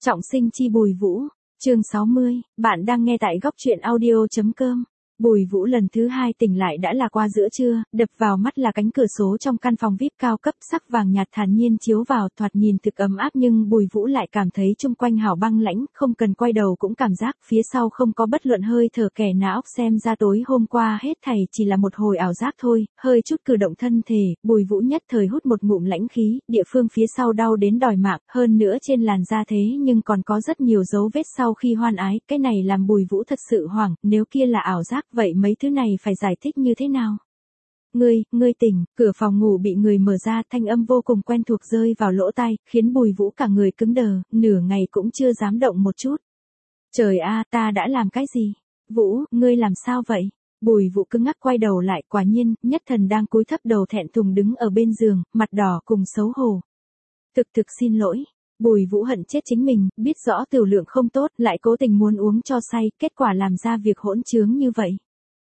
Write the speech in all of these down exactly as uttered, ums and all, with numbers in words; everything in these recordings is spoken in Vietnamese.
Trọng sinh chi Bùi Vũ, chương sáu mươi, bạn đang nghe tại góc truyện audio.com. Bùi Vũ lần thứ hai tỉnh lại đã là qua giữa trưa, đập vào mắt là cánh cửa sổ trong căn phòng vi ai pi cao cấp sắc vàng nhạt thản nhiên chiếu vào, thoạt nhìn thực ấm áp nhưng Bùi Vũ lại cảm thấy chung quanh hào băng lãnh, không cần quay đầu cũng cảm giác phía sau không có bất luận hơi thở kẻ não. Xem ra tối hôm qua hết thảy chỉ là một hồi ảo giác thôi. Hơi chút cử động thân thể, Bùi Vũ nhất thời hút một ngụm lãnh khí, địa phương phía sau đau đến đòi mạng, hơn nữa trên làn da thế nhưng còn có rất nhiều dấu vết sau khi hoan ái, cái này làm Bùi Vũ thật sự hoảng, nếu kia là ảo giác vậy mấy thứ này phải giải thích như thế nào? Ngươi, ngươi tỉnh, cửa phòng ngủ bị người mở ra, thanh âm vô cùng quen thuộc rơi vào lỗ tai, khiến Bùi Vũ cả người cứng đờ, nửa ngày cũng chưa dám động một chút. Trời a, ta đã làm cái gì? Vũ, ngươi làm sao vậy? Bùi Vũ cứng ngắc quay đầu lại, quả nhiên, Nhất Thần đang cúi thấp đầu thẹn thùng đứng ở bên giường, mặt đỏ cùng xấu hổ. Thực thực xin lỗi. Bùi Vũ hận chết chính mình, biết rõ tiểu lượng không tốt, lại cố tình muốn uống cho say, kết quả làm ra việc hỗn trướng như vậy.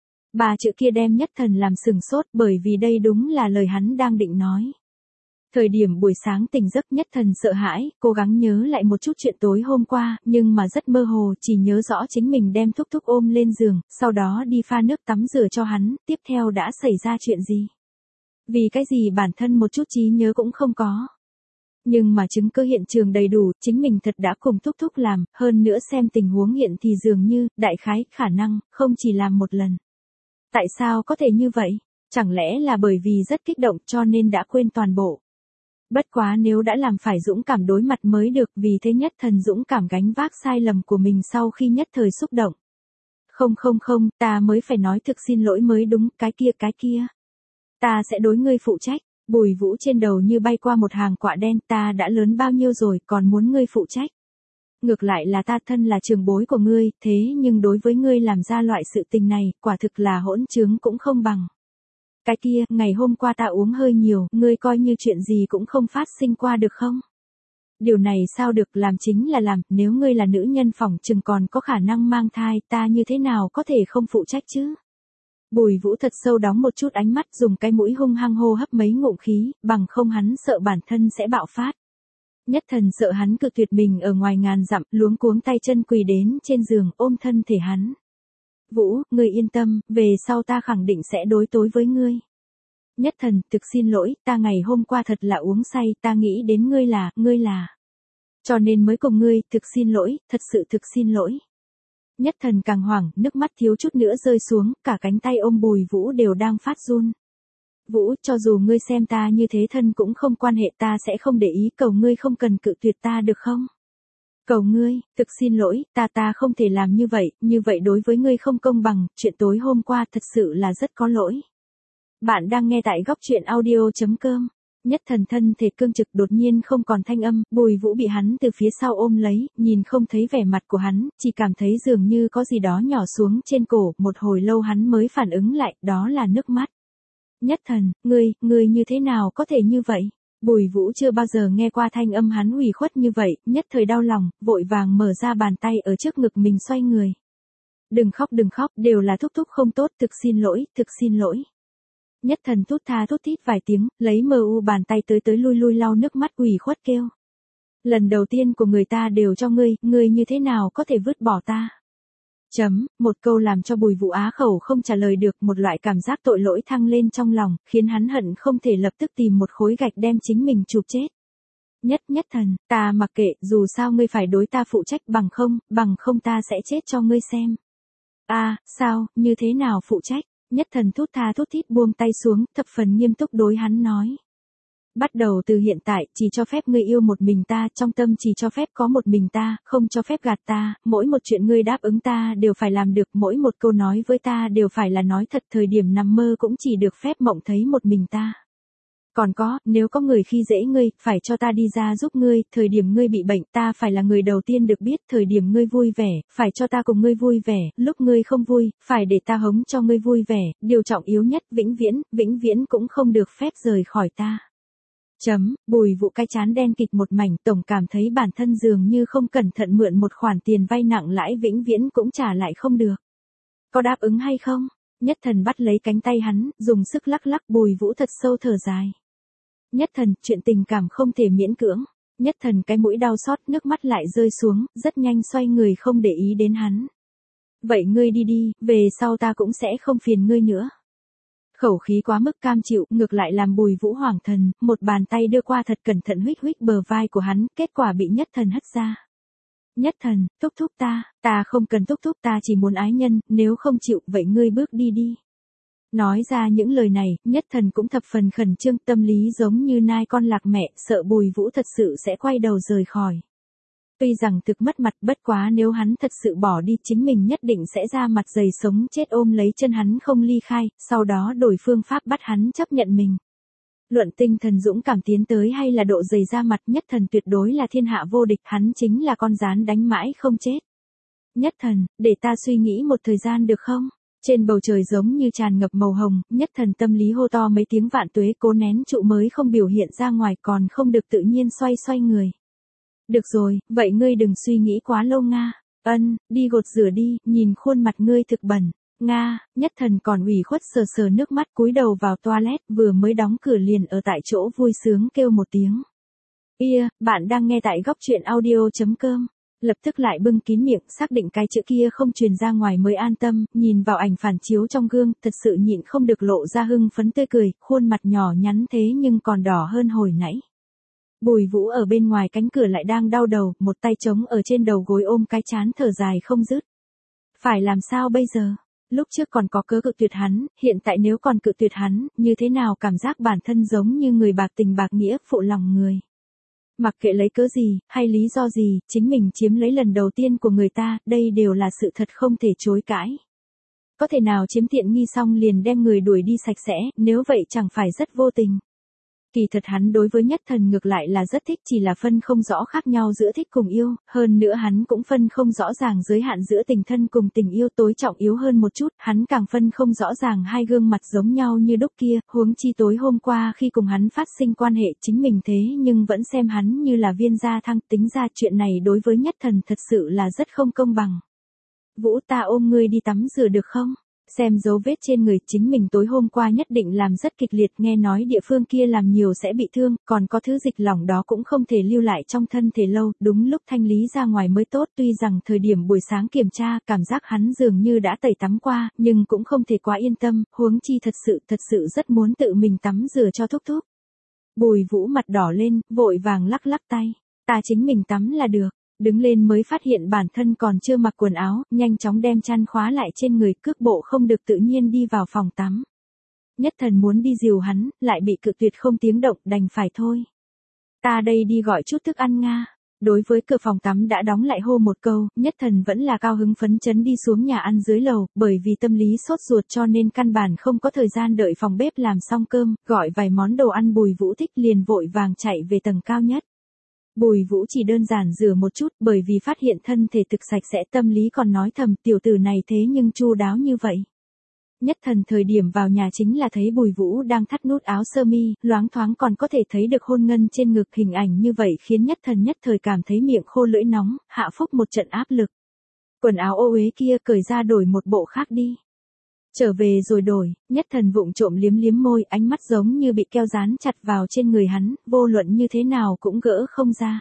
Ba chữ kia đem Nhất Thần làm sừng sốt, bởi vì đây đúng là lời hắn đang định nói. Thời điểm buổi sáng tỉnh giấc, Nhất Thần sợ hãi, cố gắng nhớ lại một chút chuyện tối hôm qua, nhưng mà rất mơ hồ, chỉ nhớ rõ chính mình đem Thúc Thúc ôm lên giường, sau đó đi pha nước tắm rửa cho hắn, tiếp theo đã xảy ra chuyện gì. Vì cái gì bản thân một chút trí nhớ cũng không có. Nhưng mà chứng cứ hiện trường đầy đủ, chính mình thật đã cùng Thúc Thúc làm, hơn nữa xem tình huống hiện thì dường như, đại khái, khả năng, không chỉ làm một lần. Tại sao có thể như vậy? Chẳng lẽ là bởi vì rất kích động cho nên đã quên toàn bộ? Bất quá nếu đã làm phải dũng cảm đối mặt mới được, vì thế Nhất Thần dũng cảm gánh vác sai lầm của mình sau khi nhất thời xúc động. Không không không, ta mới phải nói thực xin lỗi mới đúng, cái kia cái kia. Ta sẽ đối ngươi phụ trách. Bùi Vũ trên đầu như bay qua một hàng quạ đen, ta đã lớn bao nhiêu rồi còn muốn ngươi phụ trách. Ngược lại là ta thân là trường bối của ngươi, thế nhưng đối với ngươi làm ra loại sự tình này, quả thực là hỗn trướng cũng không bằng. Cái kia, ngày hôm qua ta uống hơi nhiều, ngươi coi như chuyện gì cũng không phát sinh qua được không? Điều này sao được, làm chính là làm, nếu ngươi là nữ nhân phỏng chừng còn có khả năng mang thai, ta như thế nào có thể không phụ trách chứ? Bùi Vũ thật sâu đóng một chút ánh mắt, dùng cái mũi hung hăng hô hấp mấy ngụm khí, bằng không hắn sợ bản thân sẽ bạo phát. Nhất Thần sợ hắn cự tuyệt mình ở ngoài ngàn dặm, luống cuống tay chân quỳ đến trên giường, ôm thân thể hắn. Vũ, ngươi yên tâm, về sau ta khẳng định sẽ đối tối với ngươi. Nhất Thần, thực xin lỗi, ta ngày hôm qua thật là uống say, ta nghĩ đến ngươi là, ngươi là. Cho nên mới cùng ngươi, thực xin lỗi, thật sự thực xin lỗi. Nhất Thần càng hoảng, nước mắt thiếu chút nữa rơi xuống, cả cánh tay ôm Bùi Vũ đều đang phát run. Vũ, cho dù ngươi xem ta như thế thân cũng không quan hệ, ta sẽ không để ý, cầu ngươi không cần cự tuyệt ta được không? Cầu ngươi, thực xin lỗi, ta ta không thể làm như vậy, như vậy đối với ngươi không công bằng, chuyện tối hôm qua thật sự là rất có lỗi. Bạn đang nghe tại góc truyện audio.com. Nhất Thần thân thể cương trực đột nhiên không còn thanh âm, Bùi Vũ bị hắn từ phía sau ôm lấy, nhìn không thấy vẻ mặt của hắn, chỉ cảm thấy dường như có gì đó nhỏ xuống trên cổ, một hồi lâu hắn mới phản ứng lại, đó là nước mắt. Nhất Thần, ngươi, ngươi như thế nào có thể như vậy? Bùi Vũ chưa bao giờ nghe qua thanh âm hắn ủy khuất như vậy, nhất thời đau lòng, vội vàng mở ra bàn tay ở trước ngực mình xoay người. Đừng khóc đừng khóc, đều là Thúc Thúc không tốt, thực xin lỗi, thực xin lỗi. Nhất Thần thút tha thút thít vài tiếng, lấy mờ u bàn tay tới tới lui lui lau nước mắt ủy khuất kêu. Lần đầu tiên của người ta đều cho ngươi, ngươi như thế nào có thể vứt bỏ ta? Chấm, một câu làm cho Bùi Vũ á khẩu không trả lời được, một loại cảm giác tội lỗi thăng lên trong lòng, khiến hắn hận không thể lập tức tìm một khối gạch đem chính mình chụp chết. Nhất Nhất Thần, ta mặc kệ, dù sao ngươi phải đối ta phụ trách, bằng không, bằng không ta sẽ chết cho ngươi xem. A, à, sao, như thế nào phụ trách? Nhất Thần thút tha thút thít buông tay xuống, thập phần nghiêm túc đối hắn nói. Bắt đầu từ hiện tại, chỉ cho phép ngươi yêu một mình ta, trong tâm chỉ cho phép có một mình ta, không cho phép gạt ta, mỗi một chuyện ngươi đáp ứng ta đều phải làm được, mỗi một câu nói với ta đều phải là nói thật, thời điểm nằm mơ cũng chỉ được phép mộng thấy một mình ta. Còn có, nếu có người khi dễ ngươi, phải cho ta đi ra giúp ngươi, thời điểm ngươi bị bệnh, ta phải là người đầu tiên được biết, thời điểm ngươi vui vẻ, phải cho ta cùng ngươi vui vẻ, lúc ngươi không vui, phải để ta hống cho ngươi vui vẻ, điều trọng yếu nhất, vĩnh viễn, vĩnh viễn cũng không được phép rời khỏi ta. Chấm, Bùi Vũ cái chán đen kịch một mảnh, tổng cảm thấy bản thân dường như không cẩn thận mượn một khoản tiền vay nặng lãi vĩnh viễn cũng trả lại không được. Có đáp ứng hay không? Nhất Thần bắt lấy cánh tay hắn, dùng sức lắc lắc, Bùi Vũ thật sâu thở dài. Nhất Thần, chuyện tình cảm không thể miễn cưỡng. Nhất Thần cái mũi đau xót, nước mắt lại rơi xuống, rất nhanh xoay người không để ý đến hắn. Vậy ngươi đi đi, về sau ta cũng sẽ không phiền ngươi nữa. Khẩu khí quá mức cam chịu, ngược lại làm Bùi Vũ hoảng thần, một bàn tay đưa qua thật cẩn thận huých huých bờ vai của hắn, kết quả bị Nhất Thần hất ra. Nhất Thần, thúc thúc ta, ta không cần thúc thúc, ta chỉ muốn ái nhân, nếu không chịu, vậy ngươi bước đi đi. Nói ra những lời này, Nhất Thần cũng thập phần khẩn trương, tâm lý giống như nai con lạc mẹ, sợ Bùi Vũ thật sự sẽ quay đầu rời khỏi. Tuy rằng thực mất mặt, bất quá nếu hắn thật sự bỏ đi, chính mình nhất định sẽ ra mặt dày sống chết ôm lấy chân hắn không ly khai, sau đó đổi phương pháp bắt hắn chấp nhận mình. Luận tinh thần dũng cảm tiến tới hay là độ dày ra mặt, Nhất Thần tuyệt đối là thiên hạ vô địch, hắn chính là con gián đánh mãi không chết. Nhất Thần, để ta suy nghĩ một thời gian được không? Trên bầu trời giống như tràn ngập màu hồng, Nhất Thần tâm lý hô to mấy tiếng vạn tuế, cố nén trụ mới không biểu hiện ra ngoài, còn không được tự nhiên xoay xoay người. Được rồi, vậy ngươi đừng suy nghĩ quá lâu Nga. Ân, đi gột rửa đi, nhìn khuôn mặt ngươi thực bẩn. Nga, Nhất Thần còn ủy khuất sờ sờ nước mắt, cúi đầu vào toilet, vừa mới đóng cửa liền ở tại chỗ vui sướng kêu một tiếng. Ia, bạn đang nghe tại góc truyện audio chấm com. Lập tức lại bưng kín miệng, xác định cái chữ kia không truyền ra ngoài mới an tâm, nhìn vào ảnh phản chiếu trong gương, thật sự nhịn không được lộ ra hưng phấn tươi cười, khuôn mặt nhỏ nhắn thế nhưng còn đỏ hơn hồi nãy. Bùi Vũ ở bên ngoài cánh cửa lại đang đau đầu, một tay trống ở trên đầu gối ôm cái chán thở dài không dứt. Phải làm sao bây giờ? Lúc trước còn có cớ cự tuyệt hắn, hiện tại nếu còn cự tuyệt hắn, như thế nào cảm giác bản thân giống như người bạc tình bạc nghĩa, phụ lòng người. Mặc kệ lấy cớ gì, hay lý do gì, chính mình chiếm lấy lần đầu tiên của người ta, đây đều là sự thật không thể chối cãi. Có thể nào chiếm tiện nghi xong liền đem người đuổi đi sạch sẽ, nếu vậy chẳng phải rất vô tình. Kỳ thật hắn đối với Nhất Thần ngược lại là rất thích, chỉ là phân không rõ khác nhau giữa thích cùng yêu, hơn nữa hắn cũng phân không rõ ràng giới hạn giữa tình thân cùng tình yêu, tối trọng yếu hơn một chút, hắn càng phân không rõ ràng hai gương mặt giống nhau như đúc kia, huống chi tối hôm qua khi cùng hắn phát sinh quan hệ chính mình thế nhưng vẫn xem hắn như là viên gia thăng, tính ra chuyện này đối với Nhất Thần thật sự là rất không công bằng. Vũ, ta ôm ngươi đi tắm rửa được không? Xem dấu vết trên người, chính mình tối hôm qua nhất định làm rất kịch liệt, nghe nói địa phương kia làm nhiều sẽ bị thương, còn có thứ dịch lỏng đó cũng không thể lưu lại trong thân thể lâu, đúng lúc thanh lý ra ngoài mới tốt, tuy rằng thời điểm buổi sáng kiểm tra, cảm giác hắn dường như đã tẩy tắm qua, nhưng cũng không thể quá yên tâm, huống chi thật sự, thật sự rất muốn tự mình tắm rửa cho thúc thúc. Bùi Vũ mặt đỏ lên, vội vàng lắc lắc tay, ta chính mình tắm là được. Đứng lên mới phát hiện bản thân còn chưa mặc quần áo, nhanh chóng đem chăn khóa lại trên người, cước bộ không được tự nhiên đi vào phòng tắm. Nhất Thần muốn đi dìu hắn, lại bị cự tuyệt không tiếng động, đành phải thôi. Ta đây đi gọi chút thức ăn Nga. Đối với cửa phòng tắm đã đóng lại hô một câu, Nhất Thần vẫn là cao hứng phấn chấn đi xuống nhà ăn dưới lầu, bởi vì tâm lý sốt ruột cho nên căn bản không có thời gian đợi phòng bếp làm xong cơm, gọi vài món đồ ăn Bùi Vũ thích liền vội vàng chạy về tầng cao nhất. Bùi Vũ chỉ đơn giản rửa một chút, bởi vì phát hiện thân thể thực sạch sẽ, tâm lý còn nói thầm tiểu tử này thế nhưng chu đáo như vậy. Nhất Thần thời điểm vào nhà chính là thấy Bùi Vũ đang thắt nút áo sơ mi, loáng thoáng còn có thể thấy được hôn ngân trên ngực, hình ảnh như vậy khiến Nhất Thần nhất thời cảm thấy miệng khô lưỡi nóng, hạ phúc một trận áp lực. Quần áo ô uế kia cởi ra đổi một bộ khác đi. Trở về rồi đổi, Nhất Thần vụng trộm liếm liếm môi, ánh mắt giống như bị keo dán chặt vào trên người hắn, vô luận như thế nào cũng gỡ không ra.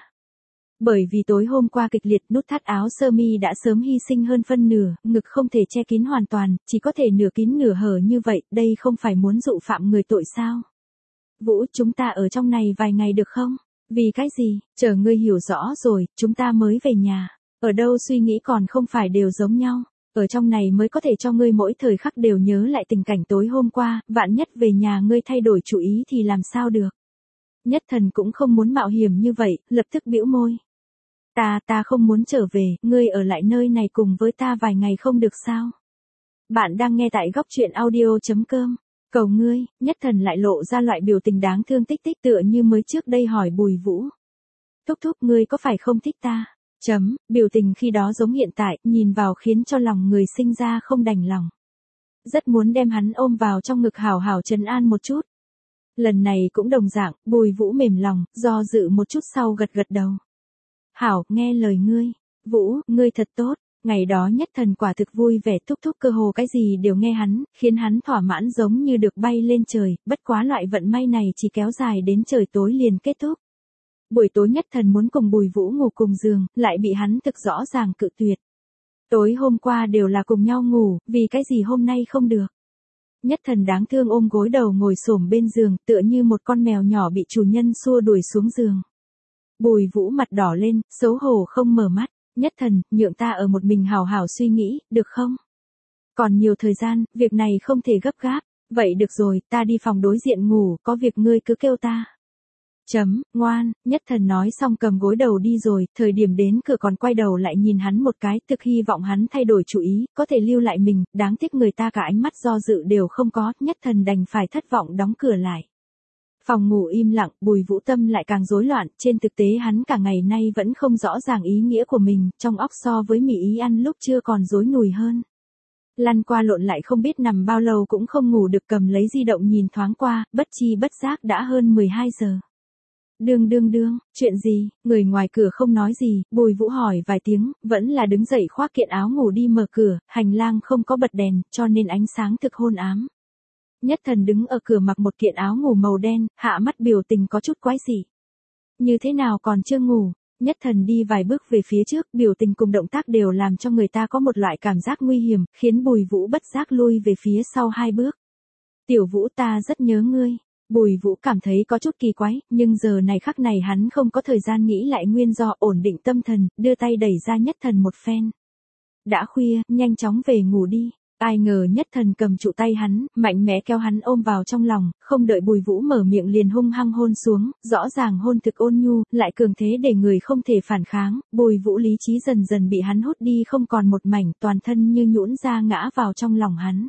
Bởi vì tối hôm qua kịch liệt, nút thắt áo sơ mi đã sớm hy sinh hơn phân nửa, ngực không thể che kín hoàn toàn, chỉ có thể nửa kín nửa hở như vậy, đây không phải muốn dụ phạm người tội sao? Vũ, chúng ta ở trong này vài ngày được không? Vì cái gì? Chờ ngươi hiểu rõ rồi, chúng ta mới về nhà. Ở đâu suy nghĩ còn không phải đều giống nhau. Ở trong này mới có thể cho ngươi mỗi thời khắc đều nhớ lại tình cảnh tối hôm qua, vạn nhất về nhà ngươi thay đổi chủ ý thì làm sao được. Nhất Thần cũng không muốn mạo hiểm như vậy, lập tức bĩu môi. Ta, ta không muốn trở về, ngươi ở lại nơi này cùng với ta vài ngày không được sao? Bạn đang nghe tại góc truyện audio chấm com. Cầu ngươi, Nhất Thần lại lộ ra loại biểu tình đáng thương tích tích tựa như mới trước đây hỏi Bùi Vũ. Thúc thúc, ngươi có phải không thích ta? Chấm, biểu tình khi đó giống hiện tại, nhìn vào khiến cho lòng người sinh ra không đành lòng. Rất muốn đem hắn ôm vào trong ngực hào hào trấn an một chút. Lần này cũng đồng dạng, Bùi Vũ mềm lòng, do dự một chút sau gật gật đầu. Hảo, nghe lời ngươi. Vũ, ngươi thật tốt. Ngày đó Nhất Thần quả thực vui vẻ, thúc thúc cơ hồ cái gì đều nghe hắn, khiến hắn thỏa mãn giống như được bay lên trời, bất quá loại vận may này chỉ kéo dài đến trời tối liền kết thúc. Buổi tối Nhất Thần muốn cùng Bùi Vũ ngủ cùng giường, lại bị hắn thực rõ ràng cự tuyệt. Tối hôm qua đều là cùng nhau ngủ, vì cái gì hôm nay không được. Nhất Thần đáng thương ôm gối đầu ngồi xổm bên giường, tựa như một con mèo nhỏ bị chủ nhân xua đuổi xuống giường. Bùi Vũ mặt đỏ lên, xấu hổ không mở mắt. Nhất Thần, nhượng ta ở một mình hào hào suy nghĩ, được không? Còn nhiều thời gian, việc này không thể gấp gáp. Vậy được rồi, ta đi phòng đối diện ngủ, có việc ngươi cứ kêu ta. Chấm, ngoan, Nhất Thần nói xong cầm gối đầu đi rồi, thời điểm đến cửa còn quay đầu lại nhìn hắn một cái, thực hy vọng hắn thay đổi chủ ý, có thể lưu lại mình, đáng tiếc người ta cả ánh mắt do dự đều không có, Nhất Thần đành phải thất vọng đóng cửa lại. Phòng ngủ im lặng, Bùi Vũ tâm lại càng rối loạn, trên thực tế hắn cả ngày nay vẫn không rõ ràng ý nghĩa của mình, trong óc so với mì ý ăn lúc chưa còn rối nùi hơn. Lăn qua lộn lại không biết nằm bao lâu cũng không ngủ được, cầm lấy di động nhìn thoáng qua, bất chi bất giác đã hơn mười hai giờ. Đương đương đương, chuyện gì, người ngoài cửa không nói gì, Bùi Vũ hỏi vài tiếng, vẫn là đứng dậy khoác kiện áo ngủ đi mở cửa, hành lang không có bật đèn, cho nên ánh sáng thực hôn ám. Nhất Thần đứng ở cửa mặc một kiện áo ngủ màu đen, hạ mắt biểu tình có chút quái dị. Như thế nào còn chưa ngủ? Nhất Thần đi vài bước về phía trước, biểu tình cùng động tác đều làm cho người ta có một loại cảm giác nguy hiểm, khiến Bùi Vũ bất giác lui về phía sau hai bước. Tiểu Vũ, ta rất nhớ ngươi. Bùi Vũ cảm thấy có chút kỳ quái, nhưng giờ này khắc này hắn không có thời gian nghĩ lại nguyên do, ổn định tâm thần, đưa tay đẩy ra Nhất Thần một phen. Đã khuya, nhanh chóng về ngủ đi. Ai ngờ Nhất Thần cầm trụ tay hắn, mạnh mẽ kéo hắn ôm vào trong lòng, không đợi Bùi Vũ mở miệng liền hung hăng hôn xuống, rõ ràng hôn thực ôn nhu, lại cường thế để người không thể phản kháng, Bùi Vũ lý trí dần dần bị hắn hút đi không còn một mảnh, toàn thân như nhũn ra ngã vào trong lòng hắn.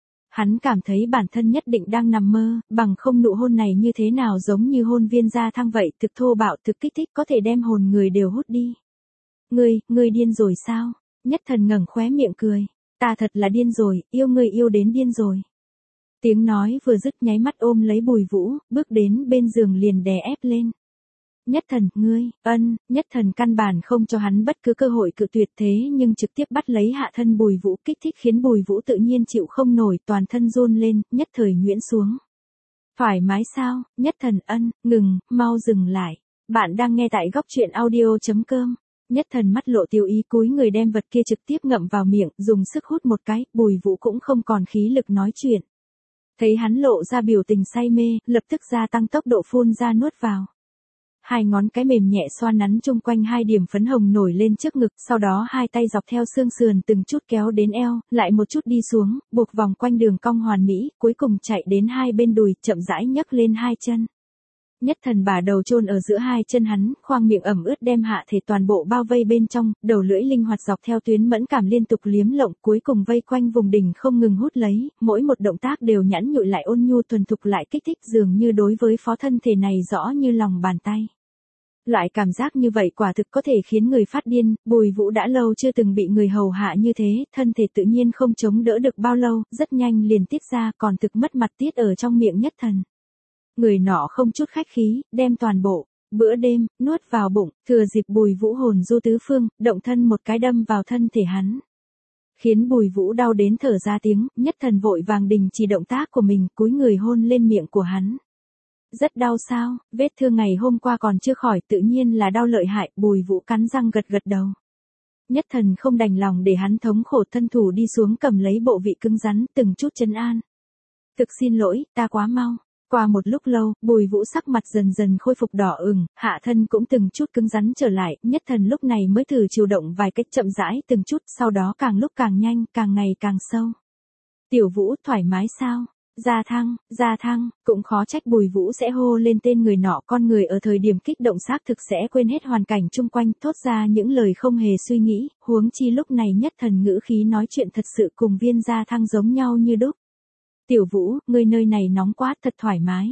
Hắn cảm thấy bản thân nhất định đang nằm mơ, bằng không nụ hôn này như thế nào giống như hôn viên gia thăng vậy, thực thô bạo, thực kích thích, có thể đem hồn người đều hút đi. Ngươi, ngươi điên rồi sao? Nhất Thần ngẩng khóe miệng cười. Ta thật là điên rồi, yêu ngươi yêu đến điên rồi. Tiếng nói vừa dứt nháy mắt ôm lấy Bùi Vũ, bước đến bên giường liền đè ép lên. Nhất Thần, ngươi, ân, Nhất Thần căn bản không cho hắn bất cứ cơ hội cự tuyệt, thế nhưng trực tiếp bắt lấy hạ thân Bùi Vũ, kích thích khiến Bùi Vũ tự nhiên chịu không nổi, toàn thân run lên, nhất thời nhuyễn xuống. Thoải mái sao? Nhất Thần, ân, ngừng, mau dừng lại. Bạn đang nghe tại góc truyện audio chấm com. Nhất Thần mắt lộ tiêu ý cúi người đem vật kia trực tiếp ngậm vào miệng, dùng sức hút một cái, Bùi Vũ cũng không còn khí lực nói chuyện. Thấy hắn lộ ra biểu tình say mê, lập tức gia tăng tốc độ phun ra nuốt vào. Hai ngón cái mềm nhẹ xoa nắn chung quanh hai điểm phấn hồng nổi lên trước ngực, sau đó hai tay dọc theo xương sườn từng chút kéo đến eo, lại một chút đi xuống, buộc vòng quanh đường cong hoàn mỹ, cuối cùng chạy đến hai bên đùi, chậm rãi nhấc lên hai chân. Nhất Thần bả đầu chôn ở giữa hai chân hắn, khoang miệng ẩm ướt đem hạ thể toàn bộ bao vây bên trong, đầu lưỡi linh hoạt dọc theo tuyến mẫn cảm liên tục liếm lộng, cuối cùng vây quanh vùng đỉnh không ngừng hút lấy, mỗi một động tác đều nhẵn nhụi lại ôn nhu thuần thục lại kích thích, dường như đối với phó thân thể này rõ như lòng bàn tay. Loại cảm giác như vậy quả thực có thể khiến người phát điên, Bùi Vũ đã lâu chưa từng bị người hầu hạ như thế, thân thể tự nhiên không chống đỡ được bao lâu, rất nhanh liền tiết ra, còn thực mất mặt tiết ở trong miệng Nhất Thần. Người nọ không chút khách khí, đem toàn bộ bữa đêm nuốt vào bụng, thừa dịp Bùi Vũ hồn du tứ phương, động thân một cái đâm vào thân thể hắn. Khiến Bùi Vũ đau đến thở ra tiếng, Nhất Thần vội vàng đình chỉ động tác của mình, cúi người hôn lên miệng của hắn. Rất đau sao? Vết thương ngày hôm qua còn chưa khỏi, tự nhiên là đau lợi hại, Bùi Vũ cắn răng gật gật đầu. Nhất Thần không đành lòng để hắn thống khổ, thân thủ đi xuống cầm lấy bộ vị cứng rắn, từng chút trấn an. Thực xin lỗi, ta quá mau. Qua một lúc lâu, Bùi Vũ sắc mặt dần dần khôi phục đỏ ửng, hạ thân cũng từng chút cứng rắn trở lại, Nhất Thần lúc này mới thử chiều động vài cách chậm rãi từng chút, sau đó càng lúc càng nhanh, càng ngày càng sâu. Tiểu Vũ, thoải mái sao? Gia thăng, gia thăng, cũng khó trách Bùi Vũ sẽ hô lên tên người nọ, con người ở thời điểm kích động xác thực sẽ quên hết hoàn cảnh chung quanh, thốt ra những lời không hề suy nghĩ, huống chi lúc này Nhất Thần ngữ khí nói chuyện thật sự cùng viên gia thăng giống nhau như đúc. Tiểu Vũ, ngươi nơi này nóng quá, thật thoải mái.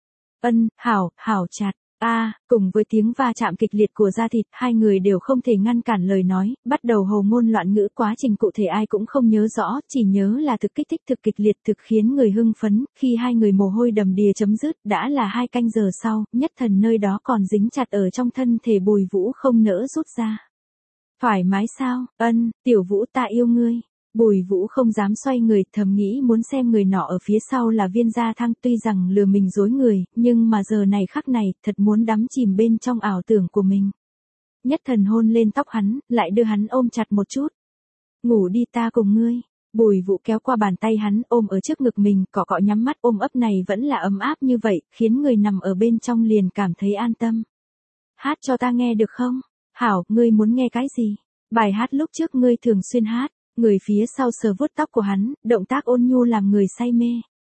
Ân, hảo, hảo chặt. A, à, cùng với tiếng va chạm kịch liệt của da thịt, hai người đều không thể ngăn cản lời nói, bắt đầu hồ ngôn loạn ngữ, quá trình cụ thể ai cũng không nhớ rõ, chỉ nhớ là thực kích thích thực kịch liệt thực khiến người hưng phấn, khi hai người mồ hôi đầm đìa chấm dứt, đã là hai canh giờ sau, Nhất Thần nơi đó còn dính chặt ở trong thân thể Bùi Vũ không nỡ rút ra. Thoải mái sao? Ân, Tiểu Vũ ta yêu ngươi. Bùi Vũ không dám xoay người, thầm nghĩ muốn xem người nọ ở phía sau là Viên Gia Thăng, tuy rằng lừa mình dối người, nhưng mà giờ này khắc này, thật muốn đắm chìm bên trong ảo tưởng của mình. Nhất Thần hôn lên tóc hắn, lại đưa hắn ôm chặt một chút. Ngủ đi, ta cùng ngươi. Bùi Vũ kéo qua bàn tay hắn, ôm ở trước ngực mình, cọ cọ nhắm mắt, ôm ấp này vẫn là ấm áp như vậy, khiến người nằm ở bên trong liền cảm thấy an tâm. Hát cho ta nghe được không? Hảo, ngươi muốn nghe cái gì? Bài hát lúc trước ngươi thường xuyên hát. Người phía sau sờ vuốt tóc của hắn, động tác ôn nhu làm người say mê.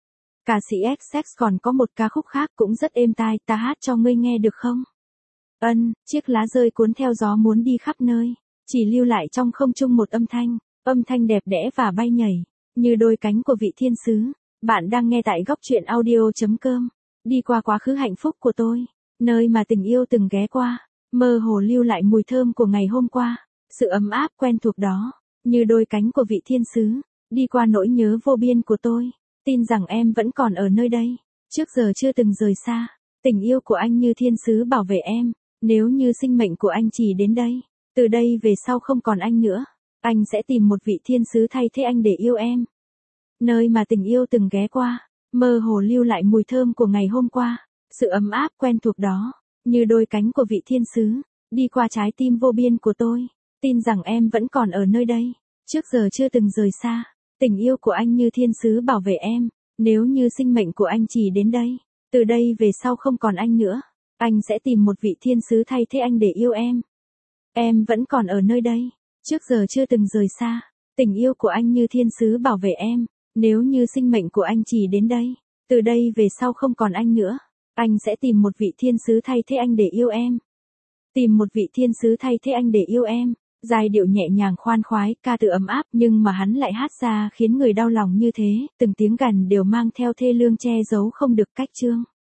Ca sĩ ích ích còn có một ca khúc khác cũng rất êm tai, ta hát cho ngươi nghe được không? Ân, chiếc lá rơi cuốn theo gió muốn đi khắp nơi, chỉ lưu lại trong không trung một âm thanh, âm thanh đẹp đẽ và bay nhảy, như đôi cánh của vị thiên sứ. Bạn đang nghe tại góc truyện audio chấm com. Đi qua quá khứ hạnh phúc của tôi, nơi mà tình yêu từng ghé qua, mơ hồ lưu lại mùi thơm của ngày hôm qua, sự ấm áp quen thuộc đó. Như đôi cánh của vị thiên sứ, đi qua nỗi nhớ vô biên của tôi, tin rằng em vẫn còn ở nơi đây, trước giờ chưa từng rời xa, tình yêu của anh như thiên sứ bảo vệ em, nếu như sinh mệnh của anh chỉ đến đây, từ đây về sau không còn anh nữa, anh sẽ tìm một vị thiên sứ thay thế anh để yêu em. Nơi mà tình yêu từng ghé qua, mơ hồ lưu lại mùi thơm của ngày hôm qua, sự ấm áp quen thuộc đó, như đôi cánh của vị thiên sứ, đi qua trái tim vô biên của tôi. Tin rằng em vẫn còn ở nơi đây, trước giờ chưa từng rời xa, tình yêu của anh như thiên sứ bảo vệ em, nếu như sinh mệnh của anh chỉ đến đây, từ đây về sau không còn anh nữa, anh sẽ tìm một vị thiên sứ thay thế anh để yêu em. Em vẫn còn ở nơi đây, trước giờ chưa từng rời xa, tình yêu của anh như thiên sứ bảo vệ em, nếu như sinh mệnh của anh chỉ đến đây, từ đây về sau không còn anh nữa, anh sẽ tìm một vị thiên sứ thay thế anh để yêu em. Tìm một vị thiên sứ thay thế anh để yêu em. Giai điệu nhẹ nhàng khoan khoái, ca từ ấm áp, nhưng mà hắn lại hát ra khiến người đau lòng như thế, từng tiếng gằn đều mang theo thê lương che giấu không được cách chương.